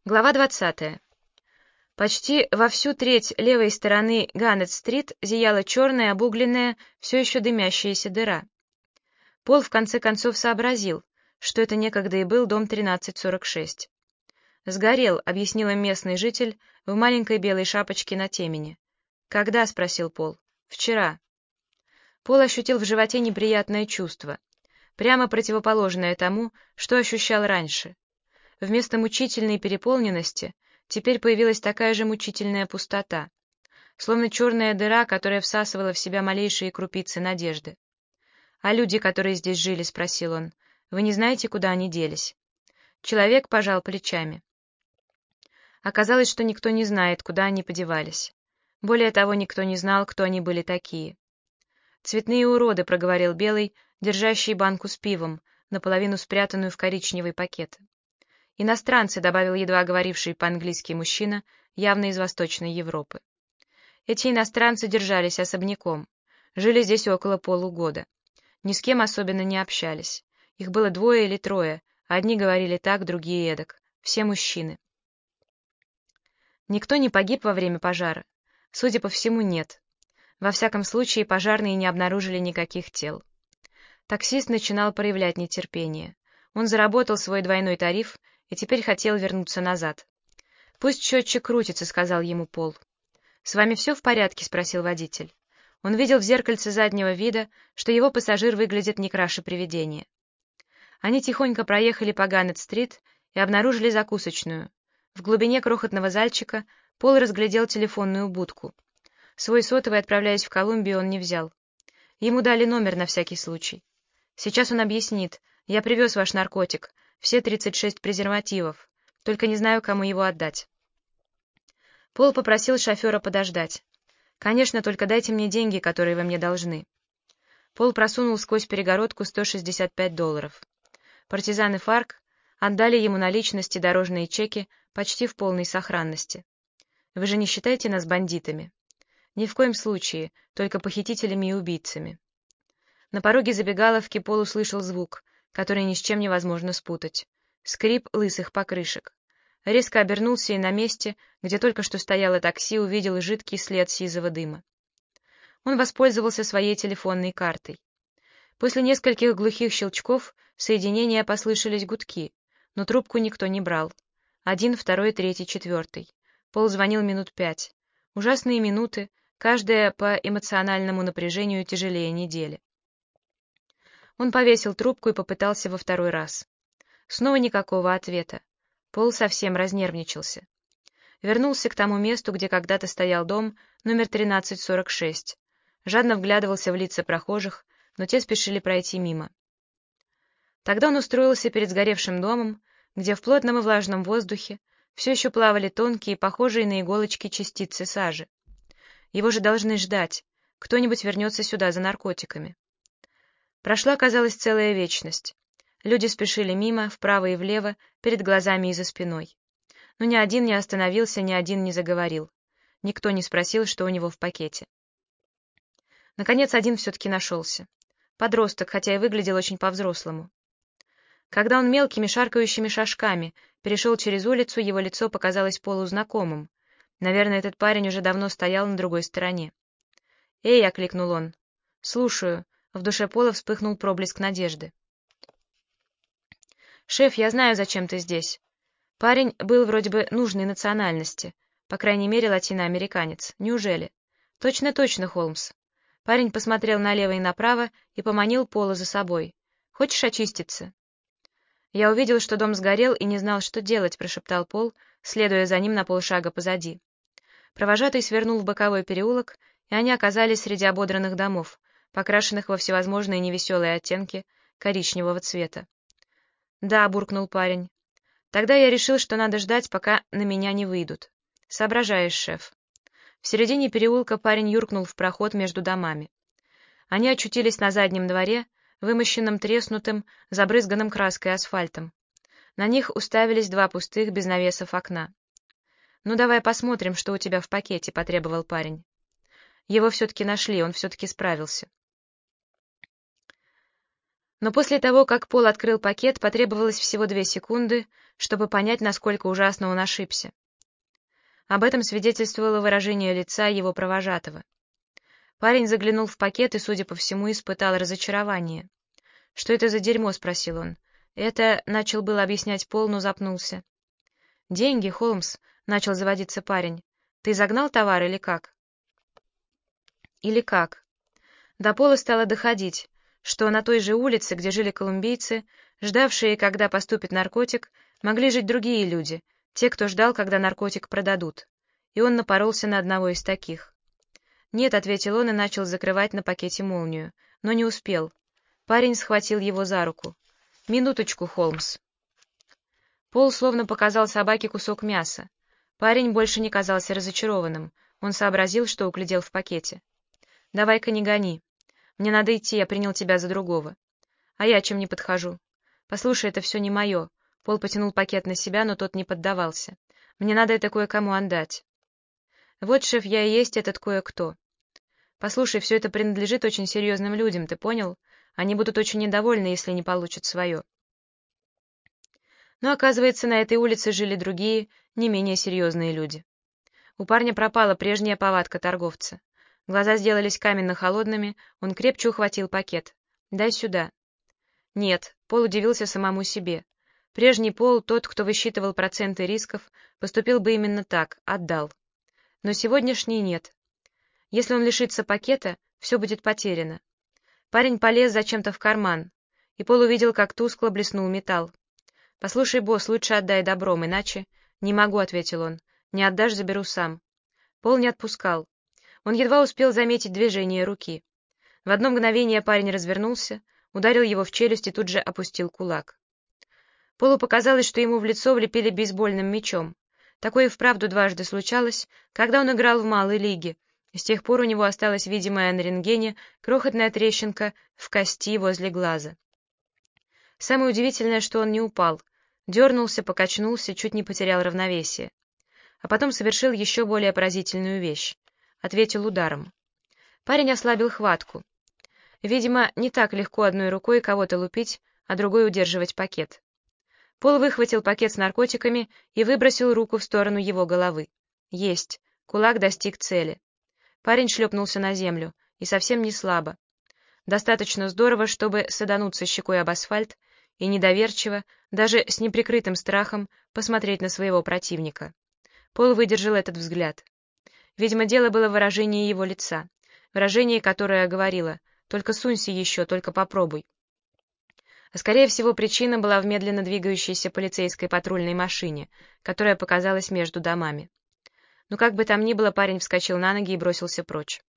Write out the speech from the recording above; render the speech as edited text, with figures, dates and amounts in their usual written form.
Глава 20. Почти во всю треть левой стороны Ганнет-стрит зияла черная, обугленная, все еще дымящаяся дыра. Пол в конце концов сообразил, что это некогда и был дом 1346. «Сгорел», — объяснил им местный житель в маленькой белой шапочке на темени. «Когда?» — спросил Пол. «Вчера». Пол ощутил в животе неприятное чувство, прямо противоположное тому, что ощущал раньше. Вместо мучительной переполненности теперь появилась такая же мучительная пустота, словно черная дыра, которая всасывала в себя малейшие крупицы надежды. «А люди, которые здесь жили?» — спросил он. «Вы не знаете, куда они делись?» Человек пожал плечами. Оказалось, что никто не знает, куда они подевались. Более того, никто не знал, кто они были такие. «Цветные уроды», — проговорил Белый, держащий банку с пивом, наполовину спрятанную в коричневый пакет. «Иностранцы», — добавил едва говоривший по-английски мужчина, явно из Восточной Европы. Эти иностранцы держались особняком, жили здесь около полугода. Ни с кем особенно не общались. Их было двое или трое, одни говорили так, другие эдак. Все мужчины. Никто не погиб во время пожара? Судя по всему, нет. Во всяком случае, пожарные не обнаружили никаких тел. Таксист начинал проявлять нетерпение. Он заработал свой двойной тариф и теперь хотел вернуться назад. «Пусть счетчик крутится», — сказал ему Пол. «С вами все в порядке?» — спросил водитель. Он видел в зеркальце заднего вида, что его пассажир выглядит не краше привидения. Они тихонько проехали по Ганнет-стрит и обнаружили закусочную. В глубине крохотного зальчика Пол разглядел телефонную будку. Свой сотовый, отправляясь в Колумбию, он не взял. Ему дали номер на всякий случай. «Сейчас он объяснит. Я привез ваш наркотик. Все 36 презервативов. Только не знаю, кому его отдать». Пол попросил шофера подождать. «Конечно, только дайте мне деньги, которые вы мне должны». Пол просунул сквозь перегородку $165. Партизаны ФАРК отдали ему наличности дорожные чеки почти в полной сохранности. «Вы же не считаете нас бандитами?» «Ни в коем случае, только похитителями и убийцами». На пороге забегаловки Пол услышал звук, который ни с чем невозможно спутать. Скрип лысых покрышек. Резко обернулся и на месте, где только что стояло такси, увидел жидкий след сизого дыма. Он воспользовался своей телефонной картой. После нескольких глухих щелчков соединения послышались гудки, но трубку никто не брал. 1, 2, 3, 4. Пол звонил минут 5. Ужасные минуты, каждая по эмоциональному напряжению тяжелее недели. Он повесил трубку и попытался во второй раз. Снова никакого ответа. Пол совсем разнервничался. Вернулся к тому месту, где когда-то стоял дом номер 1346. Жадно вглядывался в лица прохожих, но те спешили пройти мимо. Тогда он устроился перед сгоревшим домом, где в плотном и влажном воздухе все еще плавали тонкие, похожие на иголочки частицы сажи. Его же должны ждать. Кто-нибудь вернется сюда за наркотиками. Прошла, казалось, целая вечность. Люди спешили мимо, вправо и влево, перед глазами и за спиной. Но ни один не остановился, ни один не заговорил. Никто не спросил, что у него в пакете. Наконец, один все-таки нашелся. Подросток, хотя и выглядел очень по-взрослому. Когда он мелкими шаркающими шажками перешел через улицу, его лицо показалось Полу знакомым. Наверное, этот парень уже давно стоял на другой стороне. «Эй!» — окликнул он. «Слушаю». В душе Пола вспыхнул проблеск надежды. «Шеф, я знаю, зачем ты здесь». Парень был вроде бы нужной национальности, по крайней мере, латиноамериканец. Неужели? Точно, Холмс. Парень посмотрел налево и направо и поманил Пола за собой. «Хочешь очиститься?» «Я увидел, что дом сгорел, и не знал, что делать», — прошептал Пол, следуя за ним на полшага позади. Провожатый свернул в боковой переулок, и они оказались среди ободранных домов, покрашенных во всевозможные невеселые оттенки коричневого цвета. «Да», — буркнул парень. «Тогда я решил, что надо ждать, пока на меня не выйдут». «Соображаешь, шеф». В середине переулка парень юркнул в проход между домами. Они очутились на заднем дворе, вымощенном треснутым, забрызганным краской асфальтом. На них уставились два пустых, без навесов окна. «Ну, давай посмотрим, что у тебя в пакете», — потребовал парень. Его все-таки нашли, он все-таки справился. Но после того, как Пол открыл пакет, потребовалось всего 2 секунды, чтобы понять, насколько ужасно он ошибся. Об этом свидетельствовало выражение лица его провожатого. Парень заглянул в пакет и, судя по всему, испытал разочарование. «Что это за дерьмо?» — спросил он. «Это...» — начал было объяснять Пол, но запнулся. «Деньги, Холмс», — начал заводиться парень. «Ты загнал товар или как?» «Или как?» До Пола стало доходить, что на той же улице, где жили колумбийцы, ждавшие, когда поступит наркотик, могли жить другие люди, те, кто ждал, когда наркотик продадут. И он напоролся на одного из таких. «Нет», — ответил он и начал закрывать на пакете молнию, но не успел. Парень схватил его за руку. «Минуточку, Холмс». Пол словно показал собаке кусок мяса. Парень больше не казался разочарованным. Он сообразил, что углядел в пакете. «Давай-ка не гони. Мне надо идти, я принял тебя за другого. А я чем не подхожу? Послушай, это все не мое». Пол потянул пакет на себя, но тот не поддавался. «Мне надо это кое-кому отдать». «Вот, шеф, я и есть этот кое-кто. Послушай, все это принадлежит очень серьезным людям, ты понял? Они будут очень недовольны, если не получат свое». Но, оказывается, на этой улице жили другие, не менее серьезные люди. У парня пропала прежняя повадка торговца. Глаза сделались каменно-холодными, он крепче ухватил пакет. «Дай сюда». «Нет», — Пол удивился самому себе. Прежний Пол, тот, кто высчитывал проценты рисков, поступил бы именно так, отдал. Но сегодняшний нет. Если он лишится пакета, все будет потеряно. Парень полез зачем-то в карман, и Пол увидел, как тускло блеснул металл. «Послушай, босс, лучше отдай добром, иначе...» «Не могу», — ответил он. «Не отдашь, заберу сам». Пол не отпускал. Он едва успел заметить движение руки. В одно мгновение парень развернулся, ударил его в челюсть и тут же опустил кулак. Полу показалось, что ему в лицо влепили бейсбольным мячом. Такое и вправду дважды случалось, когда он играл в малой лиге. С тех пор у него осталась видимая на рентгене крохотная трещинка в кости возле глаза. Самое удивительное, что он не упал. Дернулся, покачнулся, чуть не потерял равновесие. А потом совершил еще более поразительную вещь. Ответил ударом. Парень ослабил хватку. Видимо, не так легко одной рукой кого-то лупить, а другой удерживать пакет. Пол выхватил пакет с наркотиками и выбросил руку в сторону его головы. Есть. Кулак достиг цели. Парень шлепнулся на землю, и совсем не слабо. Достаточно здорово, чтобы садануться щекой об асфальт и недоверчиво, даже с неприкрытым страхом, посмотреть на своего противника. Пол выдержал этот взгляд. Видимо, дело было в выражении его лица, выражение, которое говорило: «Только сунься еще, только попробуй». А скорее всего, причина была в медленно двигающейся полицейской патрульной машине, которая показалась между домами. Но как бы там ни было, парень вскочил на ноги и бросился прочь.